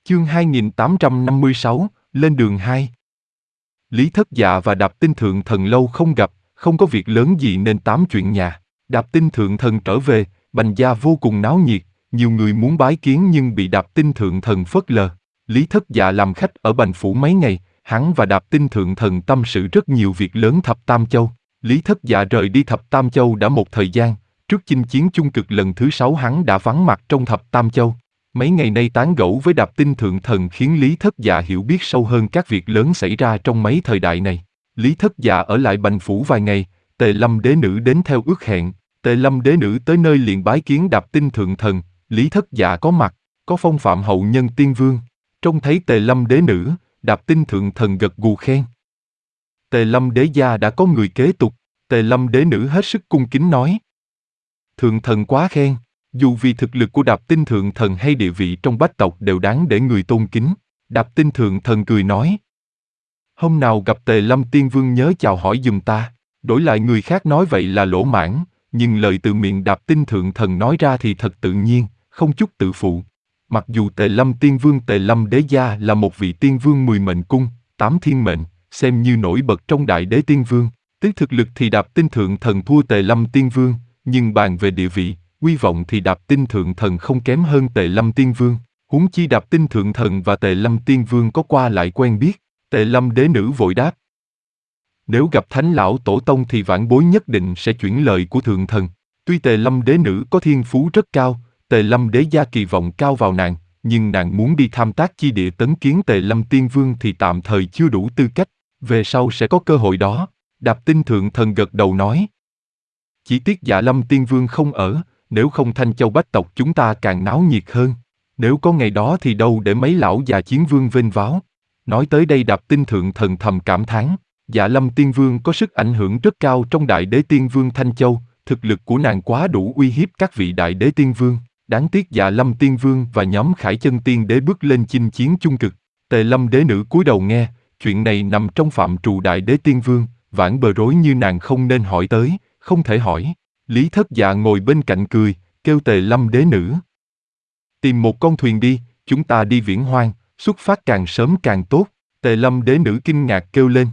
Chương 2856, lên đường 2. Lý Thất Dạ và Đạp Tinh Thượng Thần lâu không gặp, không có việc lớn gì nên tám chuyện nhà. Đạp Tinh Thượng Thần trở về, Bành gia vô cùng náo nhiệt, nhiều người muốn bái kiến nhưng bị Đạp Tinh Thượng Thần phớt lờ. Lý Thất Dạ làm khách ở Bành phủ mấy ngày, hắn và Đạp Tinh Thượng Thần tâm sự rất nhiều việc lớn Thập Tam Châu. Lý Thất Dạ rời đi Thập Tam Châu đã một thời gian, trước chinh chiến chung cực lần thứ 6 hắn đã vắng mặt trong Thập Tam Châu. Mấy ngày nay tán gẫu với Đạp Tinh Thượng Thần khiến Lý Thất Dạ hiểu biết sâu hơn các việc lớn xảy ra trong mấy thời đại này. Lý Thất Dạ ở lại Bành phủ vài ngày, Tề Lâm Đế Nữ đến theo ước hẹn. Tề Lâm Đế Nữ tới nơi liền bái kiến Đạp Tinh Thượng Thần. Lý Thất Dạ có mặt, có phong phạm hậu nhân tiên vương. Trông thấy Tề Lâm Đế Nữ, Đạp Tinh Thượng Thần gật gù khen. Tề Lâm Đế gia đã có người kế tục. Tề Lâm Đế Nữ hết sức cung kính nói. Thượng Thần quá khen. Dù vì thực lực của Đạp Tinh Thượng Thần hay địa vị trong bách tộc đều đáng để người tôn kính. Đạp Tinh Thượng Thần cười nói. Hôm nào gặp Tề Lâm Tiên Vương nhớ chào hỏi giùm ta. Đổi lại người khác nói vậy là lỗ mãn, nhưng lời từ miệng Đạp Tinh Thượng Thần nói ra thì thật tự nhiên, không chút tự phụ. Mặc dù Tề Lâm Tiên Vương Tề Lâm Đế Gia là một vị tiên vương 10 mệnh cung, 8 thiên mệnh, xem như nổi bật trong Đại Đế Tiên Vương. Tới thực lực thì Đạp Tinh Thượng Thần thua Tề Lâm Tiên Vương, nhưng bàn về địa vị, uy vọng thì Đạp Tinh Thượng Thần không kém hơn Tề Lâm Tiên Vương. Huống chi Đạp Tinh Thượng Thần và Tề Lâm Tiên Vương có qua lại quen biết. Tề Lâm Đế Nữ vội đáp. Nếu gặp Thánh Lão Tổ Tông thì vãn bối nhất định sẽ chuyển lời của Thượng Thần. Tuy Tề Lâm Đế Nữ có thiên phú rất cao, Tề Lâm Đế Gia kỳ vọng cao vào nàng, nhưng nàng muốn đi tham tác chi địa tấn kiến Tề Lâm Tiên Vương thì tạm thời chưa đủ tư cách, về sau sẽ có cơ hội đó. Đạp Tinh Thượng Thần gật đầu nói. Chỉ tiếc Dạ Lâm Tiên Vương không ở, nếu không Thanh Châu bách tộc chúng ta càng náo nhiệt hơn. Nếu có ngày đó thì đâu để mấy lão già chiến vương vênh váo. Nói tới đây Đạp Tinh Thượng Thần thầm cảm thán. Dạ Lâm Tiên Vương có sức ảnh hưởng rất cao trong Đại Đế Tiên Vương Thanh Châu, thực lực của nàng quá đủ uy hiếp các vị Đại Đế Tiên Vương. Đáng tiếc Dạ Lâm Tiên Vương và nhóm Khải Chân Tiên Đế bước lên chinh chiến chung cực. Tề Lâm Đế Nữ cúi đầu nghe, chuyện này nằm trong phạm trù Đại Đế Tiên Vương, vãn bờ rối như nàng không nên hỏi tới, không thể hỏi. Lý Thất Dạ ngồi bên cạnh cười, kêu Tề Lâm Đế Nữ. Tìm một con thuyền đi, chúng ta đi viễn hoang, xuất phát càng sớm càng tốt. Tề Lâm Đế Nữ kinh ngạc kêu lên.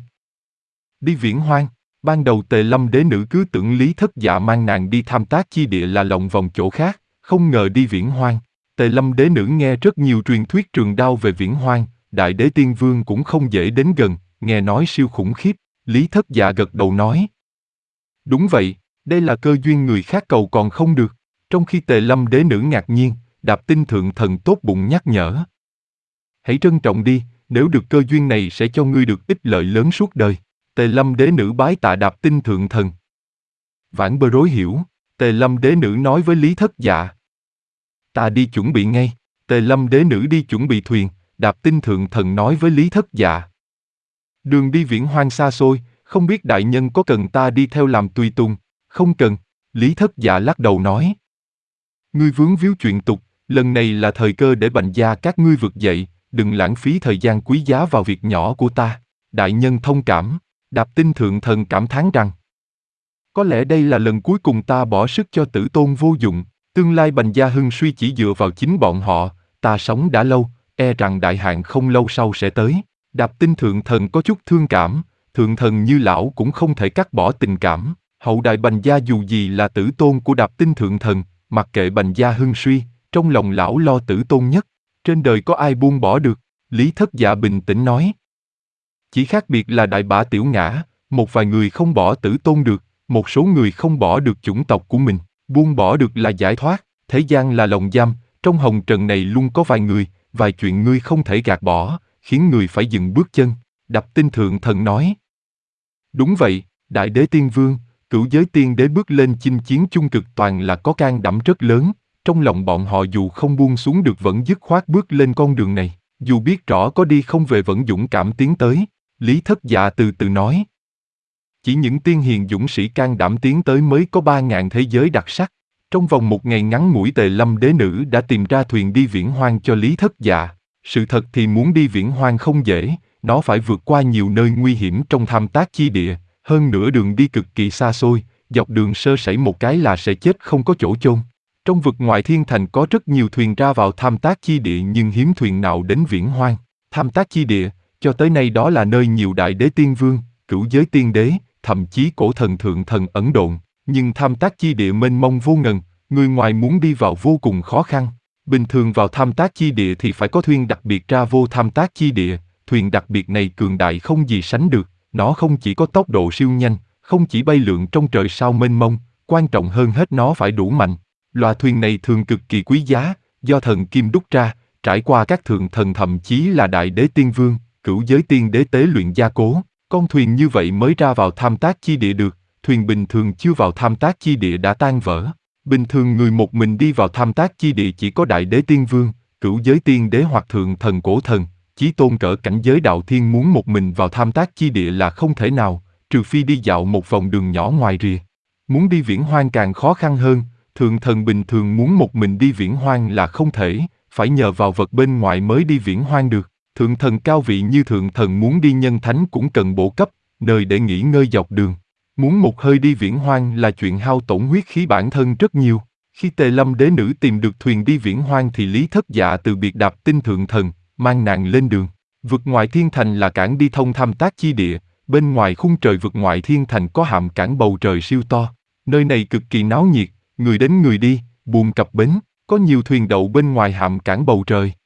Đi viễn hoang, ban đầu Tề Lâm Đế Nữ cứ tưởng Lý Thất Dạ mang nàng đi tham tác chi địa là lòng vòng chỗ khác, không ngờ đi viễn hoang. Tề Lâm Đế Nữ nghe rất nhiều truyền thuyết trường đao về viễn hoang, Đại Đế Tiên Vương cũng không dễ đến gần, nghe nói siêu khủng khiếp. Lý Thất Dạ gật đầu nói. Đúng vậy, đây là cơ duyên người khác cầu còn không được. Trong khi Tề Lâm Đế Nữ ngạc nhiên, Đạp Tinh Thượng Thần tốt bụng nhắc nhở. Hãy trân trọng đi, nếu được cơ duyên này sẽ cho ngươi được ích lợi lớn suốt đời. Tề Lâm Đế Nữ bái tạ Đạp Tinh Thượng Thần. Vãn bờ rối hiểu, Tề Lâm Đế Nữ nói với Lý Thất Dạ. Ta đi chuẩn bị ngay. Tề Lâm Đế Nữ đi chuẩn bị thuyền, Đạp Tinh Thượng Thần nói với Lý Thất Dạ. Đường đi viễn hoang xa xôi, không biết đại nhân có cần ta đi theo làm tùy tùng? Không cần, Lý Thất Dạ lắc đầu nói. Ngươi vướng víu chuyện tục, lần này là thời cơ để Bành gia các ngươi vực dậy, đừng lãng phí thời gian quý giá vào việc nhỏ của ta. Đại nhân thông cảm. Đạp Tinh Thượng Thần cảm thán rằng. Có lẽ đây là lần cuối cùng ta bỏ sức cho tử tôn vô dụng, tương lai Bành gia hưng suy chỉ dựa vào chính bọn họ, ta sống đã lâu, e rằng đại hạn không lâu sau sẽ tới. Đạp Tinh Thượng Thần có chút thương cảm, Thượng Thần như lão cũng không thể cắt bỏ tình cảm. Hậu đại Bành gia dù gì là tử tôn của Đạp Tinh Thượng Thần, mặc kệ Bành gia hưng suy, trong lòng lão lo tử tôn nhất. Trên đời có ai buông bỏ được? Lý Thất Dạ bình tĩnh nói. Chỉ khác biệt là đại bả tiểu ngã, một vài người không bỏ tử tôn được, một số người không bỏ được chủng tộc của mình, buông bỏ được là giải thoát, thế gian là lồng giam, trong hồng trần này luôn có vài người, vài chuyện ngươi không thể gạt bỏ, khiến người phải dừng bước chân. Đạp Tinh Thượng Thần nói. Đúng vậy, Đại Đế Tiên Vương, Cửu Giới Tiên Đế bước lên chinh chiến chung cực toàn là có can đảm rất lớn, trong lòng bọn họ dù không buông xuống được vẫn dứt khoát bước lên con đường này, dù biết rõ có đi không về vẫn dũng cảm tiến tới. Lý Thất Dạ từ từ nói. Chỉ những tiên hiền dũng sĩ can đảm tiến tới mới có 3.000 thế giới đặc sắc. Trong vòng một ngày ngắn ngủi Tề Lâm Đế Nữ đã tìm ra thuyền đi viễn hoang cho Lý Thất Dạ. Sự thật thì muốn đi viễn hoang không dễ, nó phải vượt qua nhiều nơi nguy hiểm trong tham tác chi địa, hơn nữa đường đi cực kỳ xa xôi, dọc đường sơ sẩy một cái là sẽ chết không có chỗ chôn. Trong vực ngoại thiên thành có rất nhiều thuyền ra vào Tham Tác Chi Địa nhưng hiếm thuyền nào đến Viễn Hoang. Tham Tác Chi Địa, cho tới nay đó là nơi nhiều đại đế tiên vương, cửu giới tiên đế, thậm chí cổ thần thượng thần ẩn độn. Nhưng Tham Tác Chi Địa mênh mông vô ngần, người ngoài muốn đi vào vô cùng khó khăn. Bình thường vào Tham Tác Chi Địa thì phải có thuyền đặc biệt ra vô Tham Tác Chi Địa. Thuyền đặc biệt này cường đại không gì sánh được. Nó không chỉ có tốc độ siêu nhanh, không chỉ bay lượn trong trời sao mênh mông, quan trọng hơn hết nó phải đủ mạnh. Loại thuyền này thường cực kỳ quý giá, do thần kim đúc ra, trải qua các thượng thần thậm chí là đại đế tiên vương, cửu giới tiên đế tế luyện gia cố. Con thuyền như vậy mới ra vào Tham Tác Chi Địa được, thuyền bình thường chưa vào Tham Tác Chi Địa đã tan vỡ. Bình thường người một mình đi vào Tham Tác Chi Địa chỉ có đại đế tiên vương, cửu giới tiên đế hoặc thượng thần cổ thần, chí tôn cỡ cảnh giới đạo thiên muốn một mình vào Tham Tác Chi Địa là không thể nào, trừ phi đi dạo một vòng đường nhỏ ngoài rìa. Muốn đi Viễn Hoang càng khó khăn hơn, thượng thần bình thường muốn một mình đi Viễn Hoang là không thể, phải nhờ vào vật bên ngoài mới đi Viễn Hoang được. Thượng thần cao vị như thượng thần muốn đi Nhân Thánh cũng cần bổ cấp, nơi để nghỉ ngơi dọc đường. Muốn một hơi đi Viễn Hoang là chuyện hao tổn huyết khí bản thân rất nhiều. Khi Tề Lâm đế nữ tìm được thuyền đi Viễn Hoang thì Lý Thất Dạ từ biệt Đạp Tinh thượng thần, mang nàng lên đường. Vực ngoại thiên thành là cảng đi thông Tham Tác Chi Địa, bên ngoài khung trời vực ngoại thiên thành có hạm cảng bầu trời siêu to. Nơi này cực kỳ náo nhiệt, người đến người đi, buồm cập bến, có nhiều thuyền đậu bên ngoài hạm cảng bầu trời.